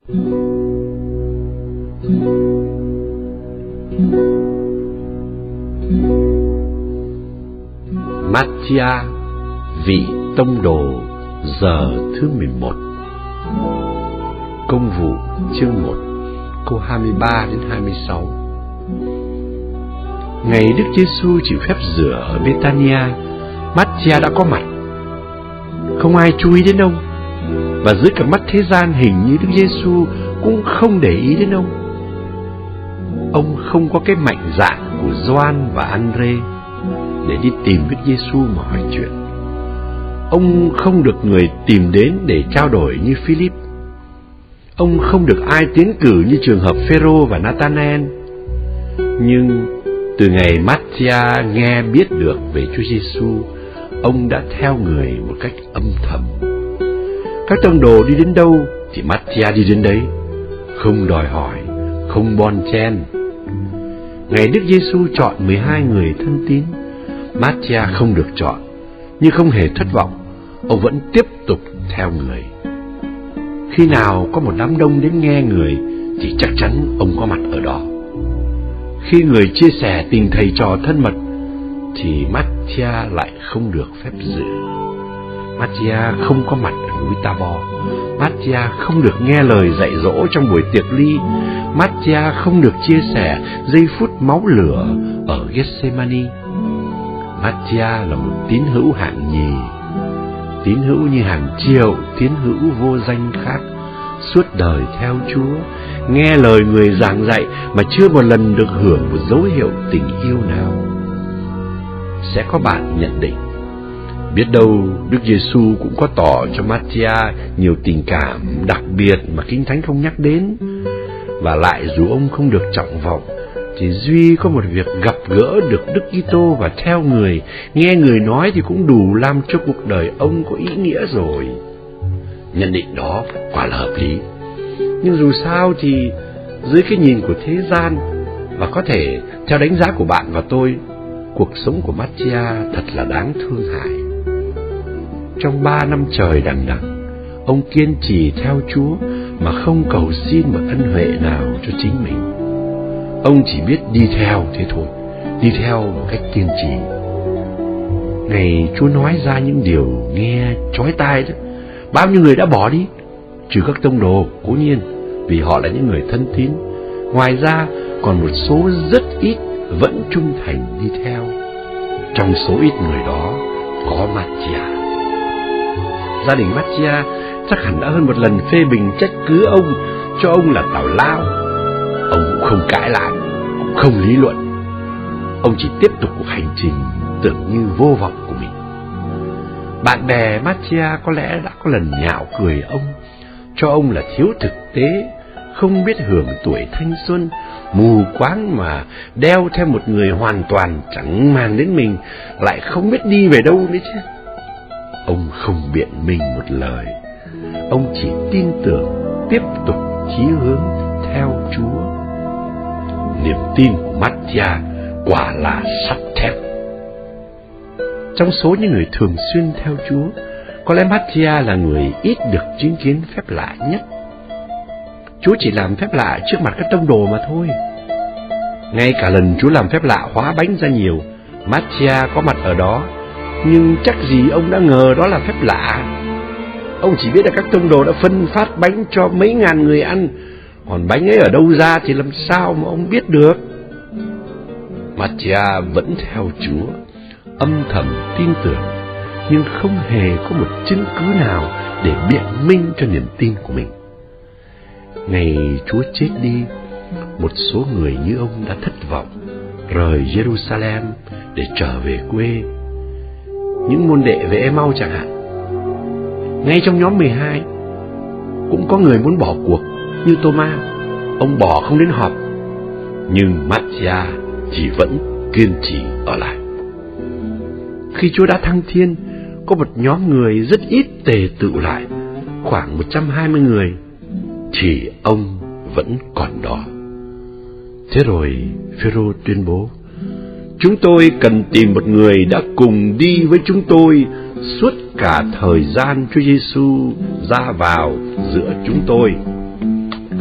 Ma-thi-a, vị tông đồ, giờ thứ 11. Công vụ chương 1, câu 23 đến 26. Ngày Đức Giêsu chịu phép rửa ở Bethania, Ma-thi-a đã có mặt. Không ai chú ý đến ông, và dưới cả mắt thế gian hình như Đức Giêsu cũng không để ý đến ông. Ông không có cái mạnh dạn của Gioan và Andre để đi tìm Đức Giêsu mà hỏi chuyện. Ông không được người tìm đến để trao đổi như Philip. Ông không được ai tiến cử như trường hợp Phêrô và Nathanael. Nhưng từ ngày Ma-thi-a nghe biết được về Chúa Giêsu, ông đã theo người một cách âm thầm. Các tông đồ đi đến đâu thì Ma-thi-a đi đến đấy, không đòi hỏi, không bon chen. Ngày Đức Giêsu chọn 12 người thân tín, Ma-thi-a không được chọn, nhưng không hề thất vọng, ông vẫn tiếp tục theo người. Khi nào có một đám đông đến nghe người thì chắc chắn ông có mặt ở đó. Khi người chia sẻ tình thầy trò thân mật thì Ma-thi-a lại không được phép dự. Ma-thi-a không có mặt ở núi Ta-bo. Ma-thi-a không được nghe lời dạy dỗ trong buổi tiệc ly. Ma-thi-a không được chia sẻ giây phút máu lửa ở Gethsemane. Ma-thi-a là một tín hữu hạng nhì, tín hữu như hàng triệu tín hữu vô danh khác, suốt đời theo Chúa, nghe lời người giảng dạy mà chưa một lần được hưởng một dấu hiệu tình yêu nào. Sẽ có bạn nhận định, biết đâu Đức Giêsu cũng có tỏ cho Ma-thi-a nhiều tình cảm đặc biệt mà Kinh Thánh không nhắc đến. Và lại dù ông không được trọng vọng, thì duy có một việc gặp gỡ được Đức Kitô và theo người, nghe người nói thì cũng đủ làm cho cuộc đời ông có ý nghĩa rồi. Nhận định đó quả là hợp lý. Nhưng dù sao thì dưới cái nhìn của thế gian, và có thể theo đánh giá của bạn và tôi, cuộc sống của Ma-thi-a thật là đáng thương hại. Trong 3 năm trời đằng đẵng, ông kiên trì theo Chúa mà không cầu xin một ân huệ nào cho chính mình. Ông chỉ biết đi theo thế thôi, đi theo một cách kiên trì. Ngày Chúa nói ra những điều nghe chói tai đó, bao nhiêu người đã bỏ đi, trừ các tông đồ, cố nhiên, vì họ là những người thân tín. Ngoài ra, còn một số rất ít vẫn trung thành đi theo. Trong số ít người đó có Ma-thi-a. Gia đình Ma-thi-a chắc hẳn đã hơn một lần phê bình trách cứ ông, cho ông là tào lao. Ông cũng không cãi lại, cũng không lý luận. Ông chỉ tiếp tục cuộc hành trình tưởng như vô vọng của mình. Bạn bè Ma-thi-a có lẽ đã có lần nhạo cười ông, cho ông là thiếu thực tế, không biết hưởng tuổi thanh xuân, mù quáng mà đeo theo một người hoàn toàn chẳng màng đến mình, lại không biết đi về đâu nữa chứ. Ông không biện minh một lời. Ông chỉ tin tưởng, tiếp tục chí hướng theo Chúa. Niềm tin của Ma-thi-a quả là sắt thép. Trong số những người thường xuyên theo Chúa, có lẽ Ma-thi-a là người ít được chứng kiến phép lạ nhất. Chúa chỉ làm phép lạ trước mặt các tông đồ mà thôi. Ngay cả lần Chúa làm phép lạ hóa bánh ra nhiều, Ma-thi-a có mặt ở đó, nhưng chắc gì ông đã ngờ đó là phép lạ. Ông chỉ biết là các tông đồ đã phân phát bánh cho mấy ngàn người ăn, còn bánh ấy ở đâu ra thì làm sao mà ông biết được. Ma-thi-a vẫn theo Chúa, âm thầm tin tưởng, nhưng không hề có một chứng cứ nào để biện minh cho niềm tin của mình. Ngày Chúa chết đi, một số người như ông đã thất vọng, rời Jerusalem để trở về quê. Những môn đệ về Ê-mau chẳng hạn. Ngay trong nhóm 12 cũng có người muốn bỏ cuộc như Tô-ma. Ông bỏ không đến họp. Nhưng Ma-thi-a thì vẫn kiên trì ở lại. Khi Chúa đã thăng thiên, có một nhóm người rất ít tề tựu lại, khoảng 120 người, thì ông vẫn còn đó. Thế rồi Phêrô tuyên bố: chúng tôi cần tìm một người đã cùng đi với chúng tôi suốt cả thời gian Chúa Giêsu ra vào giữa chúng tôi.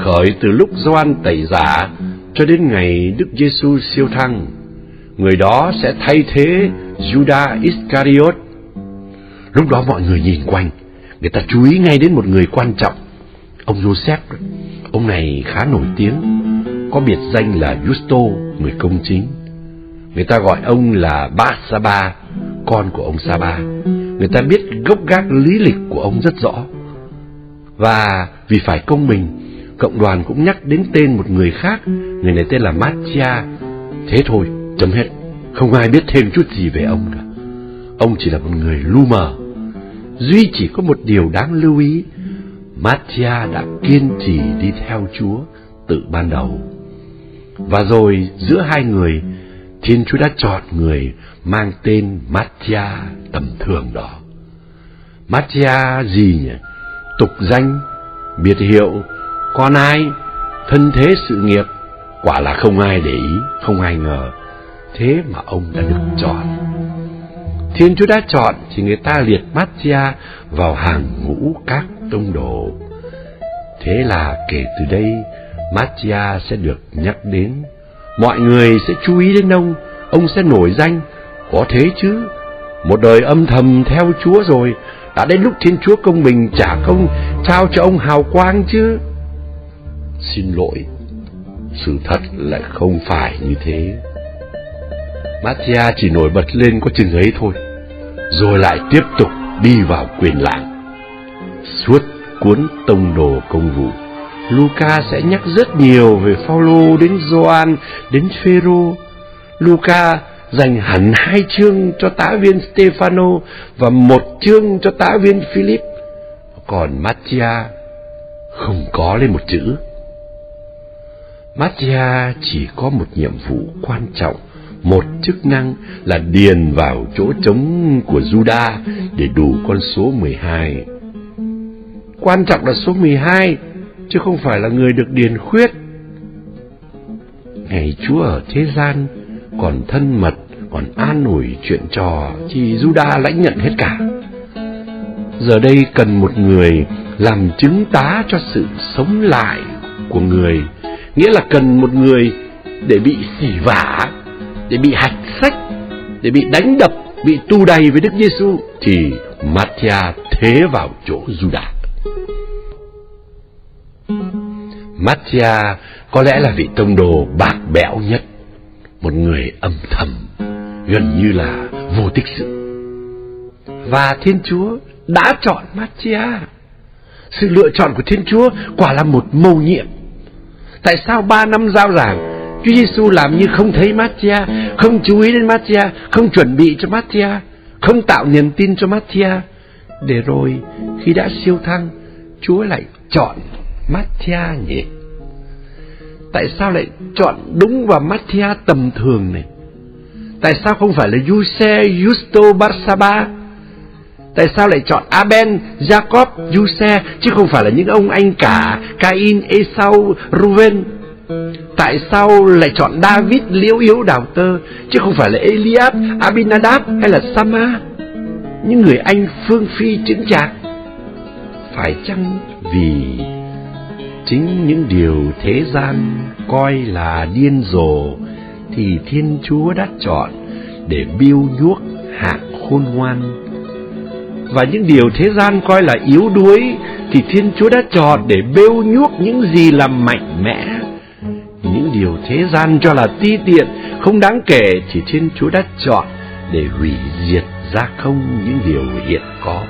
khởi từ lúc Gioan Tẩy Giả cho đến ngày Đức Giêsu siêu thăng. Người đó sẽ thay thế Judas Iscariot. Lúc đó mọi người nhìn quanh, người ta chú ý ngay đến một người quan trọng, ông Joseph. Ông này khá nổi tiếng, có biệt danh là Justo, người công chính. Người ta gọi ông là Barsaba, con của ông Saba. Người ta biết gốc gác lý lịch của ông rất rõ. Và vì phải công bình, cộng đoàn cũng nhắc đến tên một người khác. Người này tên là Mattia. Thế thôi, chấm hết. Không ai biết thêm chút gì về ông cả. Ông chỉ là một người lu mờ. Duy chỉ có một điều đáng lưu ý: Mattia đã kiên trì đi theo Chúa từ ban đầu. Và rồi giữa hai người, Thiên Chúa đã chọn người mang tên Mattia tầm thường đó. Mattia gì nhỉ? Tục danh, biệt hiệu, con ai, thân thế sự nghiệp, quả là không ai để ý, không ai ngờ. Thế mà ông đã được chọn. Thiên Chúa đã chọn thì người ta liệt Mattia vào hàng ngũ các tông đồ. Thế là kể từ đây, Mattia sẽ được nhắc đến. Mọi người sẽ chú ý đến ông sẽ nổi danh. Có thế chứ, một đời âm thầm theo Chúa rồi, đã đến lúc Thiên Chúa công bình trả công, trao cho ông hào quang chứ. Xin lỗi, sự thật lại không phải như thế. Mattia chỉ nổi bật lên có chừng ấy thôi, rồi lại tiếp tục đi vào quyền làng. Suốt cuốn Tông đồ Công vụ, Luca sẽ nhắc rất nhiều về Phaolô đến Gioan đến Phêrô. Luca dành hẳn 2 chương cho tá viên Stefano và 1 chương cho tá viên Philip. Còn Mattia không có lên một chữ. Mattia chỉ có một nhiệm vụ quan trọng, một chức năng là điền vào chỗ trống của Judas để đủ con số 12. Quan trọng là số 12, chứ không phải là người được điền khuyết. Ngày Chúa ở thế gian còn thân mật, còn an ủi chuyện trò, thì Judas lãnh nhận hết cả. Giờ đây cần một người làm chứng tá cho sự sống lại của người, nghĩa là cần một người để bị xỉ vả, để bị hạch sách, để bị đánh đập, bị tù đày với Đức Giêsu, thì Mattia thế vào chỗ Judas. Mattia có lẽ là vị tông đồ bạc bẽo nhất, một người âm thầm, gần như là vô tích sự. Và Thiên Chúa đã chọn Mattia. Sự lựa chọn của Thiên Chúa quả là một mầu nhiệm. Tại sao 3 năm rao giảng, Chúa Giêsu làm như không thấy Mattia, không chú ý đến Mattia, không chuẩn bị cho Mattia, không tạo niềm tin cho Mattia, để rồi khi đã siêu thăng, Chúa lại chọn Mattia nhỉ? Tại sao lại chọn đúng vào Mattia tầm thường này? Tại sao không phải là Giuse, Justo, Barsaba? Tại sao lại chọn Aben, Jacob, Giuse, chứ không phải là những ông anh cả Cain, Esau, Ruben? Tại sao lại chọn David liễu yếu đào tơ, chứ không phải là Eliab, Abinadab hay là Sama, những người anh phương phi chững chạc? Phải chăng vì chính những điều thế gian coi là điên rồ thì Thiên Chúa đã chọn để biêu nhuốc hạng khôn ngoan, và những điều thế gian coi là yếu đuối thì Thiên Chúa đã chọn để bêu nhuốc những gì là mạnh mẽ. Những điều thế gian cho là ti tiện, không đáng kể thì Thiên Chúa đã chọn để hủy diệt ra không những điều hiện có.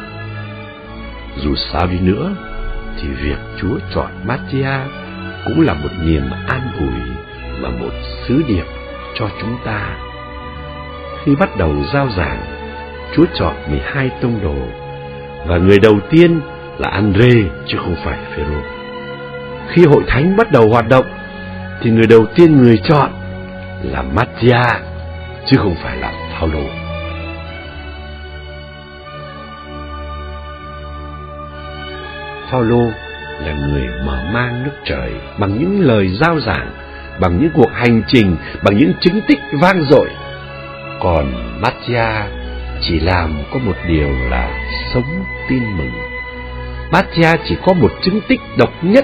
Dù sao đi nữa thì việc Chúa chọn Mattia cũng là một niềm an ủi và một sứ điệp cho chúng ta. Khi bắt đầu rao giảng, Chúa chọn 12 tông đồ, và người đầu tiên là Andre chứ không phải Phêrô. Khi hội thánh bắt đầu hoạt động thì người đầu tiên người chọn là Mattia chứ không phải là Phaolô. Phaolô là người mở mang nước trời bằng những lời rao giảng, bằng những cuộc hành trình, bằng những chứng tích vang dội. Còn Mattia chỉ làm có một điều là sống tin mừng. Mattia chỉ có một chứng tích độc nhất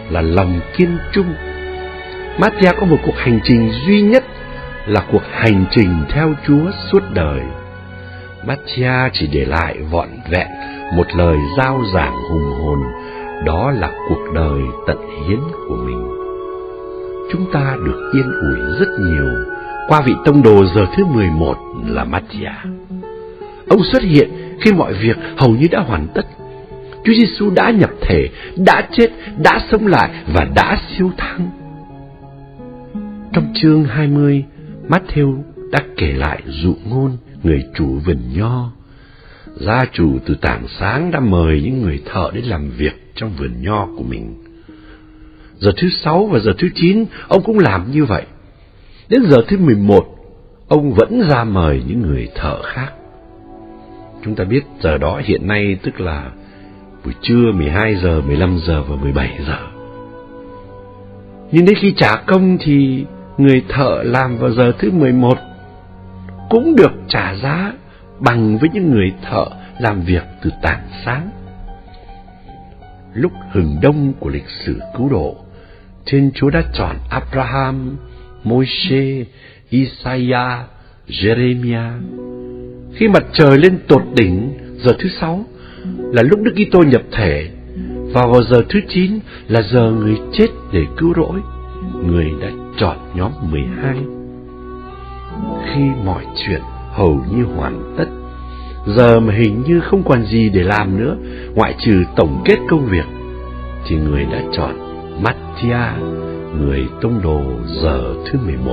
là lòng kiên trung. Mattia có một cuộc hành trình duy nhất là cuộc hành trình theo Chúa suốt đời. Mattia chỉ để lại vọn vẹn một lời rao giảng hùng hồn, đó là cuộc đời tận hiến của mình. Chúng ta được yên ủi rất nhiều qua vị tông đồ giờ thứ 11 là Mattia. Ông xuất hiện khi mọi việc hầu như đã hoàn tất. Chúa Giêsu đã nhập thể, đã chết, đã sống lại và đã siêu thăng. Trong chương 20, Matthew đã kể lại dụ ngôn người chủ vườn nho. Gia chủ từ tảng sáng đã mời những người thợ đến làm việc trong vườn nho của mình. Giờ thứ 6 và giờ thứ 9, ông cũng làm như vậy. Đến giờ thứ 11, ông vẫn ra mời những người thợ khác. Chúng ta biết giờ đó hiện nay tức là buổi trưa 12 giờ, 15 giờ và 17 giờ. Nhưng đến khi trả công thì người thợ làm vào giờ thứ 11 cũng được trả giá bằng với những người thợ làm việc từ tảng sáng. Lúc hừng đông của lịch sử cứu độ, Thiên Chúa đã chọn Abraham, Môi-se, Isaiah, Jeremiah. Khi mặt trời lên tột đỉnh giờ thứ 6 là lúc Đức Kitô nhập thể, và vào giờ thứ 9 là giờ người chết để cứu rỗi. Người đã chọn nhóm 12. Khi mọi chuyện hầu như hoàn tất, giờ mà hình như không còn gì để làm nữa ngoại trừ tổng kết công việc, thì người đã chọn Mattia, người tông đồ giờ thứ 11.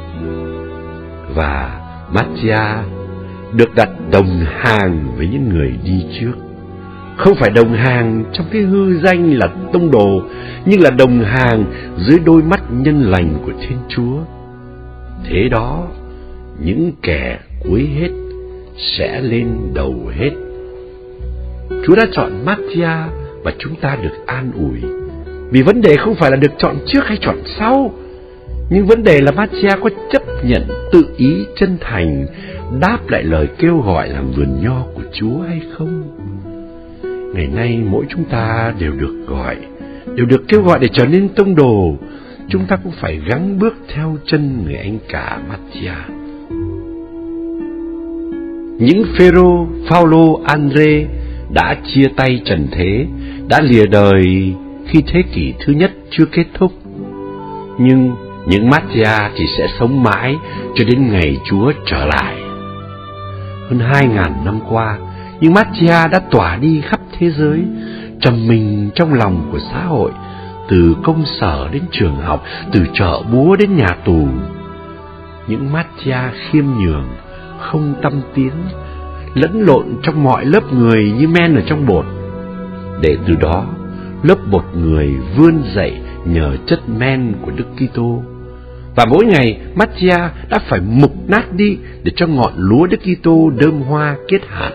Và Mattia được đặt đồng hàng với những người đi trước. Không phải đồng hàng trong cái hư danh là tông đồ, nhưng là đồng hàng dưới đôi mắt nhân lành của Thiên Chúa. Thế đó, những kẻ cuối hết sẽ lên đầu hết. Chúa đã chọn Mattia và chúng ta được an ủi. Vì vấn đề không phải là được chọn trước hay chọn sau, nhưng vấn đề là Mattia có chấp nhận tự ý chân thành đáp lại lời kêu gọi làm vườn nho của Chúa hay không. Ngày nay mỗi chúng ta đều được kêu gọi để trở nên tông đồ. Chúng ta cũng phải gắng bước theo chân người anh cả Mattia. Những Phêrô, Phaolô, Andre đã chia tay trần thế, đã lìa đời khi thế kỷ thứ nhất chưa kết thúc. Nhưng những Mattia thì sẽ sống mãi cho đến ngày Chúa trở lại. Hơn 2.000 năm qua, những Mattia đã tỏa đi khắp thế giới, trầm mình trong lòng của xã hội, từ công sở đến trường học, từ chợ búa đến nhà tù. Những Mattia khiêm nhường, không tâm tiến, lẫn lộn trong mọi lớp người như men ở trong bột, để từ đó lớp bột người vươn dậy nhờ chất men của Đức Kitô. Và mỗi ngày Mattia đã phải mục nát đi để cho ngọn lúa Đức Kitô đơm hoa kết hạt.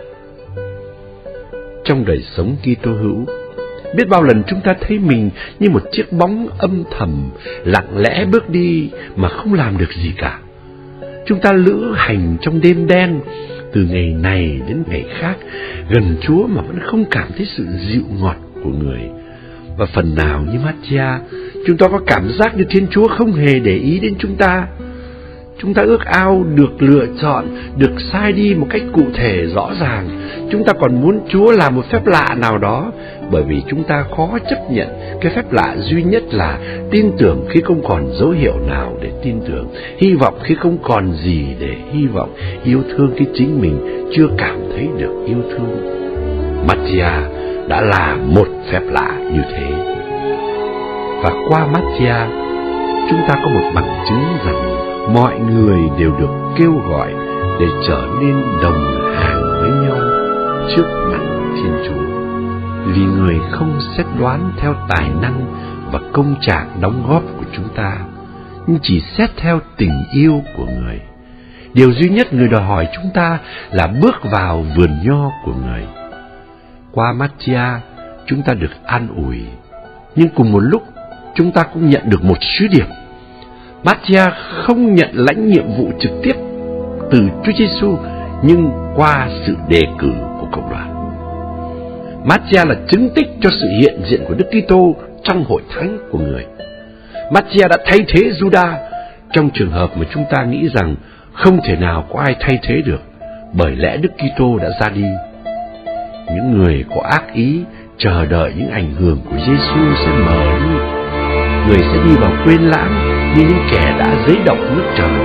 Trong đời sống Kitô hữu, biết bao lần chúng ta thấy mình như một chiếc bóng âm thầm, lặng lẽ bước đi mà không làm được gì cả. Chúng ta lữ hành trong đêm đen, từ ngày này đến ngày khác, gần Chúa mà vẫn không cảm thấy sự dịu ngọt của người. Và phần nào như Mattia, chúng ta có cảm giác như Thiên Chúa không hề để ý đến chúng ta. Chúng ta ước ao được lựa chọn, được sai đi một cách cụ thể rõ ràng. Chúng ta còn muốn Chúa làm một phép lạ nào đó, bởi vì chúng ta khó chấp nhận cái phép lạ duy nhất là tin tưởng khi không còn dấu hiệu nào để tin tưởng, hy vọng khi không còn gì để hy vọng, yêu thương khi chính mình chưa cảm thấy được yêu thương. Mattia đã là một phép lạ như thế. Và qua Mattia, chúng ta có một bằng chứng rằng mọi người đều được kêu gọi để trở nên đồng hàng với nhau trước mặt Thiên Chúa. Vì người không xét đoán theo tài năng và công trạng đóng góp của chúng ta, nhưng chỉ xét theo tình yêu của người. Điều duy nhất người đòi hỏi chúng ta là bước vào vườn nho của người. Qua Mattia, chúng ta được an ủi, nhưng cùng một lúc chúng ta cũng nhận được một sứ điệp. Mattia không nhận lãnh nhiệm vụ trực tiếp từ Chúa Giêsu, nhưng qua sự đề cử của cộng đoàn. Mattia là chứng tích cho sự hiện diện của Đức Kitô trong hội thánh của người. Mattia đã thay thế Judas trong trường hợp mà chúng ta nghĩ rằng không thể nào có ai thay thế được, bởi lẽ Đức Kitô đã ra đi. Những người có ác ý chờ đợi những ảnh hưởng của Giêsu sẽ mờ đi, người sẽ đi vào quên lãng như những kẻ đã dấy động nước trời.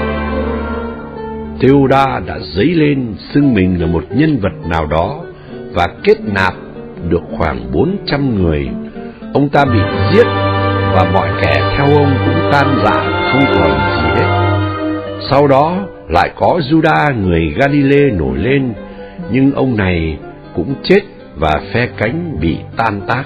Theuda đã dấy lên xưng mình là một nhân vật nào đó và kết nạp được khoảng 400 người. Ông ta bị giết và mọi kẻ theo ông cũng tan rã không còn gì hết. Sau đó lại có Judas người Galilee nổi lên, nhưng ông này cũng chết và phe cánh bị tan tác.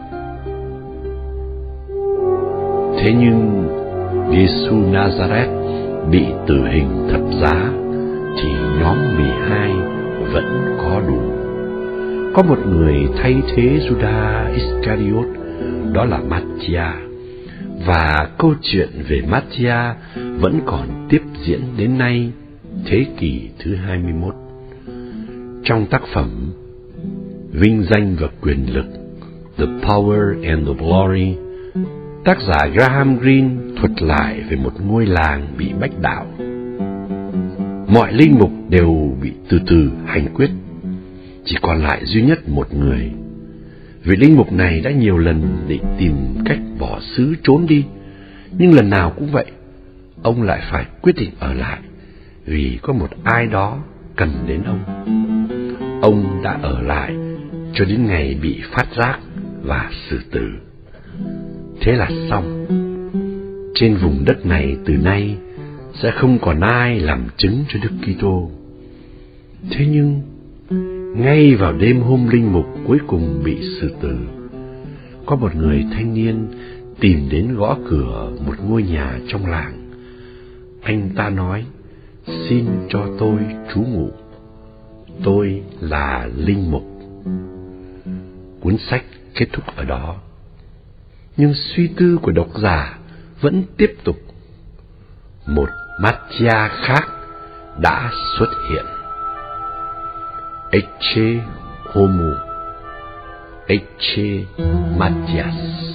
Thế nhưng Giêsu Nazareth bị tử hình thập giá thì nhóm 12 vẫn có đủ. Có một người thay thế Judas Iscariot, đó là Mattia, và câu chuyện về Mattia vẫn còn tiếp diễn đến nay, thế kỷ thứ 21. Trong tác phẩm Vinh danh và quyền lực, The Power and the Glory, tác giả Graham Greene thuật lại về một ngôi làng bị bách đạo. Mọi linh mục đều bị từ từ hành quyết, chỉ còn lại duy nhất một người. Vị linh mục này đã nhiều lần định tìm cách bỏ xứ trốn đi, nhưng lần nào cũng vậy, ông lại phải quyết định ở lại, vì có một ai đó cần đến ông. Ông đã ở lại cho đến ngày bị phát giác và xử tử. Thế là xong. Trên vùng đất này từ nay sẽ không còn ai làm chứng cho Đức Kitô. Thế nhưng ngay vào đêm hôm linh mục cuối cùng bị xử tử, có một người thanh niên tìm đến gõ cửa một ngôi nhà trong làng. Anh ta nói: "Xin cho tôi trú ngụ. Tôi là linh mục." Cuốn sách kết thúc ở đó. Nhưng suy tư của độc giả vẫn tiếp tục. Một Mattia khác đã xuất hiện. Ecce homo, ecce Mattias.